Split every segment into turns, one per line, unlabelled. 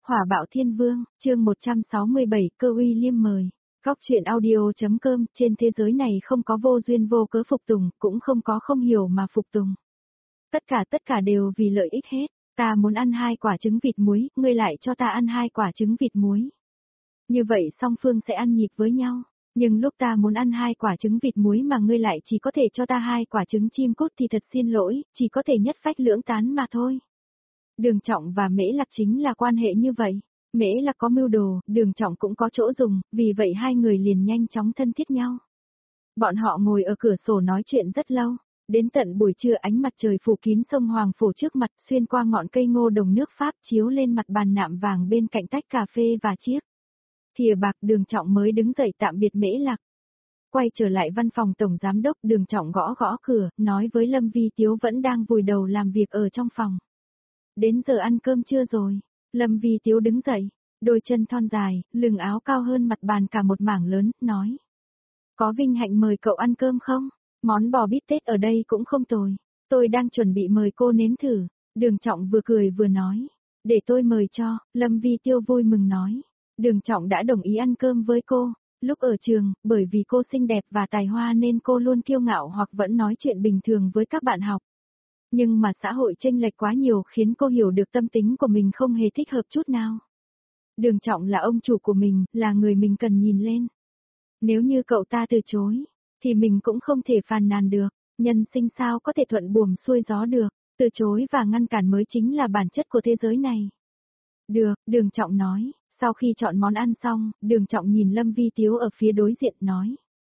Hỏa bạo thiên vương, chương 167, cơ uy liêm mời. Góc truyện audio.com, trên thế giới này không có vô duyên vô cớ phục tùng, cũng không có không hiểu mà phục tùng. Tất cả đều vì lợi ích hết. Ta muốn ăn 2 quả trứng vịt muối, ngươi lại cho ta ăn 2 quả trứng vịt muối. Như vậy song phương sẽ ăn nhịp với nhau. Nhưng lúc ta muốn ăn 2 quả trứng vịt muối mà ngươi lại chỉ có thể cho ta 2 quả trứng chim cút thì thật xin lỗi, chỉ có thể nhất phách lưỡng tán mà thôi. Đường Trọng và Mễ Lạc chính là quan hệ như vậy. Mễ Lạc có mưu đồ, Đường Trọng cũng có chỗ dùng, vì vậy hai người liền nhanh chóng thân thiết nhau. Bọn họ ngồi ở cửa sổ nói chuyện rất lâu. Đến tận buổi trưa ánh mặt trời phủ kín sông Hoàng Phổ trước mặt, xuyên qua ngọn cây ngô đồng nước Pháp chiếu lên mặt bàn nạm vàng bên cạnh tách cà phê và chiếc thìa bạc. Đường Trọng mới đứng dậy tạm biệt Mễ Lạc. Quay trở lại văn phòng tổng giám đốc, Đường Trọng gõ gõ cửa, nói với Lâm Vi Tiếu vẫn đang vùi đầu làm việc ở trong phòng. Đến giờ ăn cơm chưa rồi? Lâm Vi Tiếu đứng dậy, đôi chân thon dài, lưng áo cao hơn mặt bàn cả một mảng lớn, nói. Có vinh hạnh mời cậu ăn cơm không? Món bò bít tết ở đây cũng không tồi. Tôi đang chuẩn bị mời cô nếm thử. Đường Trọng vừa cười vừa nói. Để tôi mời cho, Lâm Vi Tiêu vui mừng nói. Đường Trọng đã đồng ý ăn cơm với cô. Lúc ở trường, bởi vì cô xinh đẹp và tài hoa nên cô luôn kiêu ngạo hoặc vẫn nói chuyện bình thường với các bạn học. Nhưng mà xã hội chênh lệch quá nhiều khiến cô hiểu được tâm tính của mình không hề thích hợp chút nào. Đường Trọng là ông chủ của mình, là người mình cần nhìn lên. Nếu như cậu ta từ chối, thì mình cũng không thể phàn nàn được, nhân sinh sao có thể thuận buồm xuôi gió được, từ chối và ngăn cản mới chính là bản chất của thế giới này. Được, Đường Trọng nói, sau khi chọn món ăn xong, Đường Trọng nhìn Lâm Vi Tiếu ở phía đối diện nói.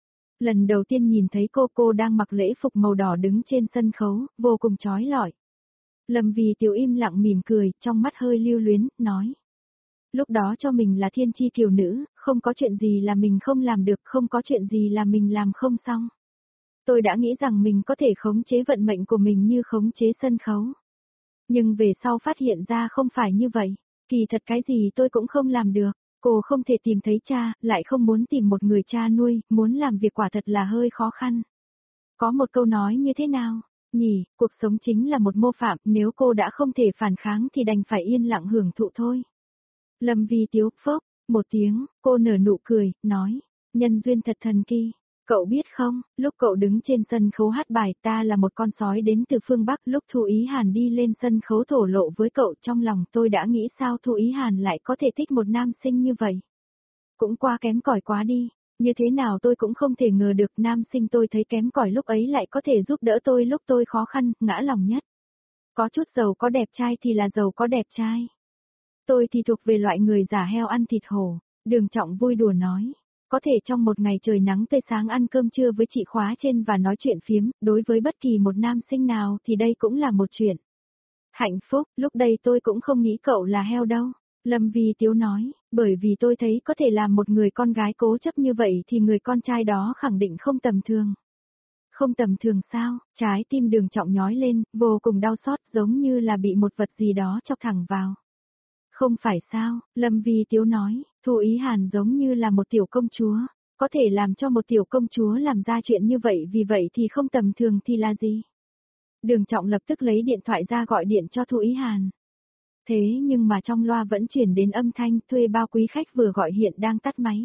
Lần đầu tiên nhìn thấy cô đang mặc lễ phục màu đỏ đứng trên sân khấu, vô cùng chói lọi. Lâm Vi Tiếu im lặng mỉm cười, trong mắt hơi lưu luyến, nói. Lúc đó cho mình là thiên chi kiều nữ, không có chuyện gì là mình không làm được, không có chuyện gì là mình làm không xong. Tôi đã nghĩ rằng mình có thể khống chế vận mệnh của mình như khống chế sân khấu. Nhưng về sau phát hiện ra không phải như vậy, kỳ thật cái gì tôi cũng không làm được. Cô không thể tìm thấy cha, lại không muốn tìm một người cha nuôi, muốn làm việc quả thật là hơi khó khăn. Có một câu nói như thế nào? Nhỉ, cuộc sống chính là một mô phạm, nếu cô đã không thể phản kháng thì đành phải yên lặng hưởng thụ thôi. Lâm Vi Tiếu phốc, một tiếng, cô nở nụ cười, nói, nhân duyên thật thần kỳ. Cậu biết không, lúc cậu đứng trên sân khấu hát bài Ta là một con sói đến từ phương Bắc, lúc Thu Ý Hàn đi lên sân khấu thổ lộ với cậu, trong lòng tôi đã nghĩ sao Thu Ý Hàn lại có thể thích một nam sinh như vậy. Cũng quá kém cỏi quá đi, như thế nào tôi cũng không thể ngờ được nam sinh tôi thấy kém cỏi lúc ấy lại có thể giúp đỡ tôi lúc tôi khó khăn, ngã lòng nhất. Có chút giàu có đẹp trai thì là giàu có đẹp trai. Tôi thì thuộc về loại người giả heo ăn thịt hổ, Đường Trọng vui đùa nói. Có thể trong một ngày trời nắng tươi sáng ăn cơm trưa với chị khóa trên và nói chuyện phiếm, đối với bất kỳ một nam sinh nào thì đây cũng là một chuyện hạnh phúc. Lúc đây tôi cũng không nghĩ cậu là heo đâu. Lâm Vi Tiếu nói, bởi vì tôi thấy có thể làm một người con gái cố chấp như vậy thì người con trai đó khẳng định không tầm thường. Không tầm thường sao? Trái tim Đường Trọng nhói lên, vô cùng đau xót giống như là bị một vật gì đó chọc thẳng vào. Không phải sao, Lâm Vi Tiếu nói, Thu Ý Hàn giống như là một tiểu công chúa, có thể làm cho một tiểu công chúa làm ra chuyện như vậy, vì vậy thì không tầm thường thì là gì? Đường Trọng lập tức lấy điện thoại ra gọi điện cho Thu Ý Hàn. Thế nhưng mà trong loa vẫn chuyển đến âm thanh thuê bao quý khách vừa gọi hiện đang tắt máy.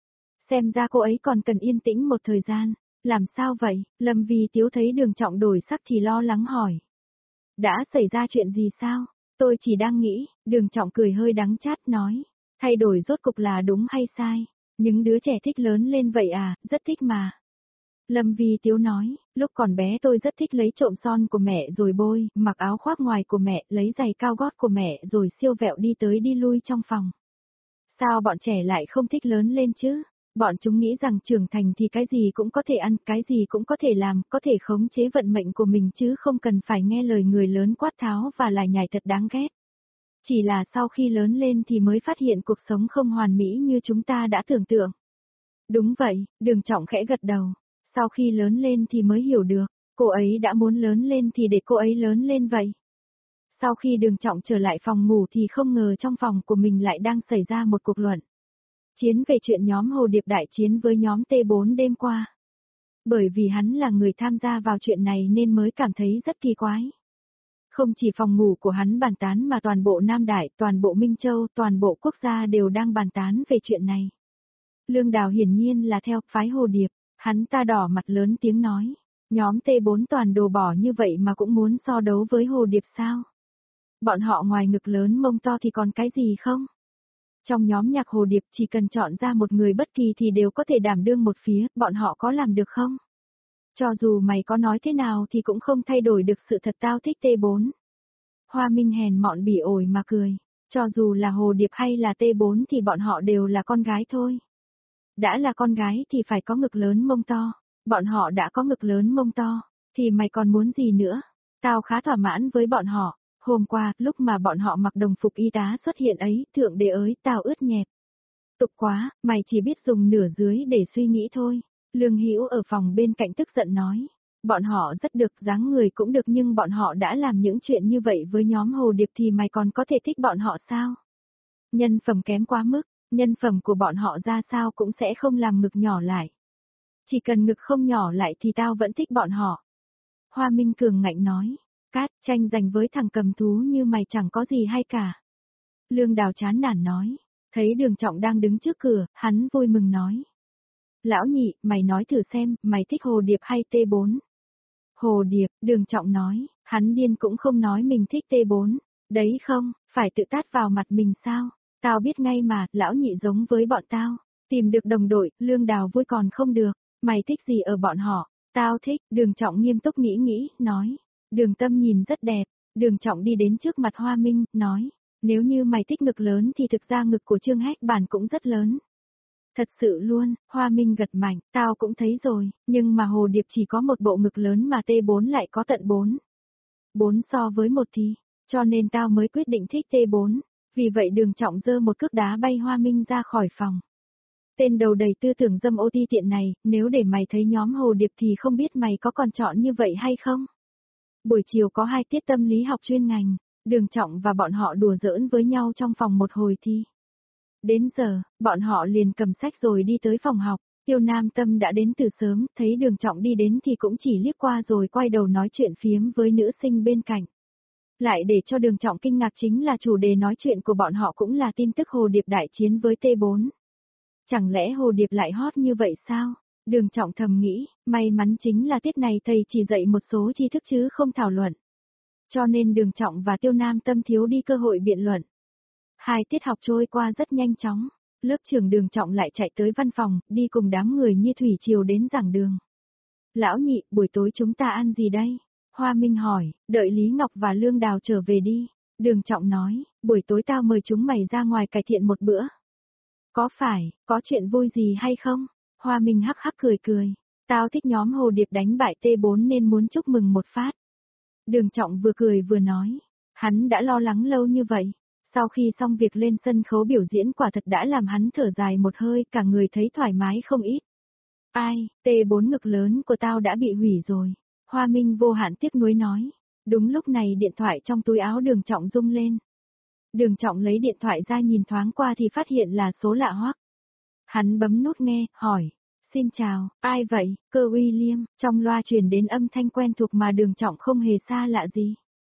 Xem ra cô ấy còn cần yên tĩnh một thời gian, làm sao vậy? Lâm Vi Tiếu thấy Đường Trọng đổi sắc thì lo lắng hỏi. Đã xảy ra chuyện gì sao? Tôi chỉ đang nghĩ, Đường Trọng cười hơi đắng chát nói, thay đổi rốt cục là đúng hay sai, những đứa trẻ thích lớn lên vậy à, rất thích mà. Lâm Vi Tiếu nói, lúc còn bé tôi rất thích lấy trộm son của mẹ rồi bôi, mặc áo khoác ngoài của mẹ, lấy giày cao gót của mẹ rồi siêu vẹo đi tới đi lui trong phòng. Sao bọn trẻ lại không thích lớn lên chứ? Bọn chúng nghĩ rằng trưởng thành thì cái gì cũng có thể ăn, cái gì cũng có thể làm, có thể khống chế vận mệnh của mình chứ không cần phải nghe lời người lớn quát tháo và lải nhải thật đáng ghét. Chỉ là sau khi lớn lên thì mới phát hiện cuộc sống không hoàn mỹ như chúng ta đã tưởng tượng. Đúng vậy, Đường Trọng khẽ gật đầu. Sau khi lớn lên thì mới hiểu được, cô ấy đã muốn lớn lên thì để cô ấy lớn lên vậy. Sau khi Đường Trọng trở lại phòng ngủ thì không ngờ trong phòng của mình lại đang xảy ra một cuộc luận chiến về chuyện nhóm Hồ Điệp đại chiến với nhóm T4 đêm qua. Bởi vì hắn là người tham gia vào chuyện này nên mới cảm thấy rất kỳ quái. Không chỉ phòng ngủ của hắn bàn tán mà toàn bộ Nam Đại, toàn bộ Minh Châu, toàn bộ quốc gia đều đang bàn tán về chuyện này. Lương Đào hiển nhiên là theo phái Hồ Điệp, hắn ta đỏ mặt lớn tiếng nói. Nhóm T4 toàn đồ bỏ như vậy mà cũng muốn so đấu với Hồ Điệp sao? Bọn họ ngoài ngực lớn mông to thì còn cái gì không? Trong nhóm nhạc Hồ Điệp chỉ cần chọn ra một người bất kỳ thì đều có thể đảm đương một phía, bọn họ có làm được không? Cho dù mày có nói thế nào thì cũng không thay đổi được sự thật tao thích T4. Hoa Minh hèn mọn bỉ ổi mà cười. Cho dù là Hồ Điệp hay là T4 thì bọn họ đều là con gái thôi. Đã là con gái thì phải có ngực lớn mông to. Bọn họ đã có ngực lớn mông to. Thì mày còn muốn gì nữa? Tao khá thỏa mãn với bọn họ. Hôm qua, lúc mà bọn họ mặc đồng phục y tá xuất hiện ấy, thượng đế ơi, tao ướt nhẹp. Tục quá, mày chỉ biết dùng nửa dưới để suy nghĩ thôi. Lương Hữu ở phòng bên cạnh tức giận nói. Bọn họ rất được, dáng người cũng được nhưng bọn họ đã làm những chuyện như vậy với nhóm Hồ Điệp thì mày còn có thể thích bọn họ sao? Nhân phẩm kém quá mức, nhân phẩm của bọn họ ra sao cũng sẽ không làm ngực nhỏ lại. Chỉ cần ngực không nhỏ lại thì tao vẫn thích bọn họ. Hoa Minh cường ngạnh nói. Cát, tranh giành với thằng cầm thú như mày chẳng có gì hay cả. Lương Đào chán nản nói. Thấy Đường Trọng đang đứng trước cửa, hắn vui mừng nói. Lão nhị, mày nói thử xem, mày thích Hồ Điệp hay T4? Hồ Điệp, Đường Trọng nói, hắn điên cũng không nói mình thích T4. Đấy không, phải tự tát vào mặt mình sao? Tao biết ngay mà, lão nhị giống với bọn tao. Tìm được đồng đội, Lương Đào vui còn không được. Mày thích gì ở bọn họ? Tao thích, Đường Trọng nghiêm túc nghĩ, nói. Đường Tâm nhìn rất đẹp. Đường Trọng đi đến trước mặt Hoa Minh, nói. Nếu như mày thích ngực lớn thì thực ra ngực của Trương Hách Bản cũng rất lớn. Thật sự luôn, Hoa Minh gật mạnh, tao cũng thấy rồi, nhưng mà Hồ Điệp chỉ có một bộ ngực lớn mà T4 lại có tận 4. 4 so với 1 thì, cho nên tao mới quyết định thích T4, vì vậy Đường Trọng giơ một cước đá bay Hoa Minh ra khỏi phòng. Tên đầu đầy tư tưởng dâm ô ti tiện này, nếu để mày thấy nhóm Hồ Điệp thì không biết mày có còn chọn như vậy hay không? Buổi chiều có 2 tiết tâm lý học chuyên ngành, Đường Trọng và bọn họ đùa giỡn với nhau trong phòng một hồi thi. Đến giờ, bọn họ liền cầm sách rồi đi tới phòng học, Tiêu Nam Tâm đã đến từ sớm, thấy Đường Trọng đi đến thì cũng chỉ liếc qua rồi quay đầu nói chuyện phiếm với nữ sinh bên cạnh. Lại để cho Đường Trọng kinh ngạc chính là chủ đề nói chuyện của bọn họ cũng là tin tức Hồ Điệp đại chiến với T4. Chẳng lẽ Hồ Điệp lại hot như vậy sao? Đường Trọng thầm nghĩ, may mắn chính là tiết này thầy chỉ dạy một số tri thức chứ không thảo luận. Cho nên Đường Trọng và Tiêu Nam Tâm thiếu đi cơ hội biện luận. 2 tiết học trôi qua rất nhanh chóng, lớp trưởng Đường Trọng lại chạy tới văn phòng, đi cùng đám người như thủy triều đến giảng đường. Lão nhị, buổi tối chúng ta ăn gì đây? Hoa Minh hỏi, đợi Lý Ngọc và Lương Đào trở về đi. Đường Trọng nói, buổi tối tao mời chúng mày ra ngoài cải thiện một bữa. Có phải, có chuyện vui gì hay không? Hoa Minh hắc hắc cười. Tao thích nhóm Hồ Điệp đánh bại T4 nên muốn chúc mừng một phát. Đường Trọng vừa cười vừa nói, hắn đã lo lắng lâu như vậy. Sau khi xong việc lên sân khấu biểu diễn quả thật đã làm hắn thở dài một hơi, cả người thấy thoải mái không ít. Ai, T4 ngực lớn của tao đã bị hủy rồi. Hoa Minh vô hạn tiếc nuối nói. Đúng lúc này điện thoại trong túi áo Đường Trọng rung lên. Đường Trọng lấy điện thoại ra nhìn thoáng qua thì phát hiện là số lạ hoắc. Hắn bấm nút nghe, hỏi. Xin chào, ai vậy? Cơ William, trong loa truyền đến âm thanh quen thuộc mà Đường Trọng không hề xa lạ gì.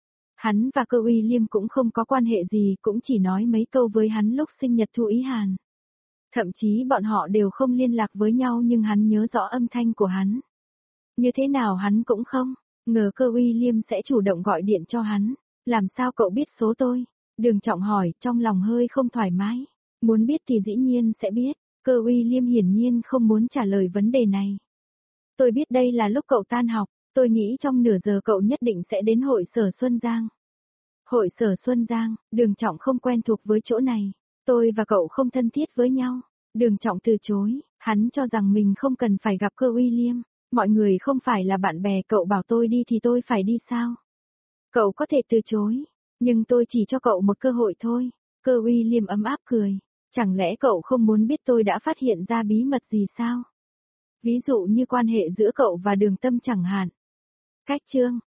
Hắn và Cơ William cũng không có quan hệ gì, cũng chỉ nói mấy câu với hắn lúc sinh nhật Thu Ý Hàn. Thậm chí bọn họ đều không liên lạc với nhau nhưng hắn nhớ rõ âm thanh của hắn. Như thế nào hắn cũng không ngờ Cơ William sẽ chủ động gọi điện cho hắn. Làm sao cậu biết số tôi? Đường Trọng hỏi, trong lòng hơi không thoải mái. Muốn biết thì dĩ nhiên sẽ biết. Cơ William hiển nhiên không muốn trả lời vấn đề này. Tôi biết đây là lúc cậu tan học. Tôi nghĩ trong nửa giờ cậu nhất định sẽ đến hội sở Xuân Giang. Hội sở Xuân Giang, Đường Trọng không quen thuộc với chỗ này. Tôi và cậu không thân thiết với nhau. Đường Trọng từ chối, hắn cho rằng mình không cần phải gặp Cơ William. Mọi người không phải là bạn bè, cậu bảo tôi đi thì tôi phải đi sao? Cậu có thể từ chối, nhưng tôi chỉ cho cậu một cơ hội thôi. Cơ William ấm áp cười. Chẳng lẽ cậu không muốn biết tôi đã phát hiện ra bí mật gì sao? Ví dụ như quan hệ giữa cậu và Đường Tâm chẳng hạn. Cách chương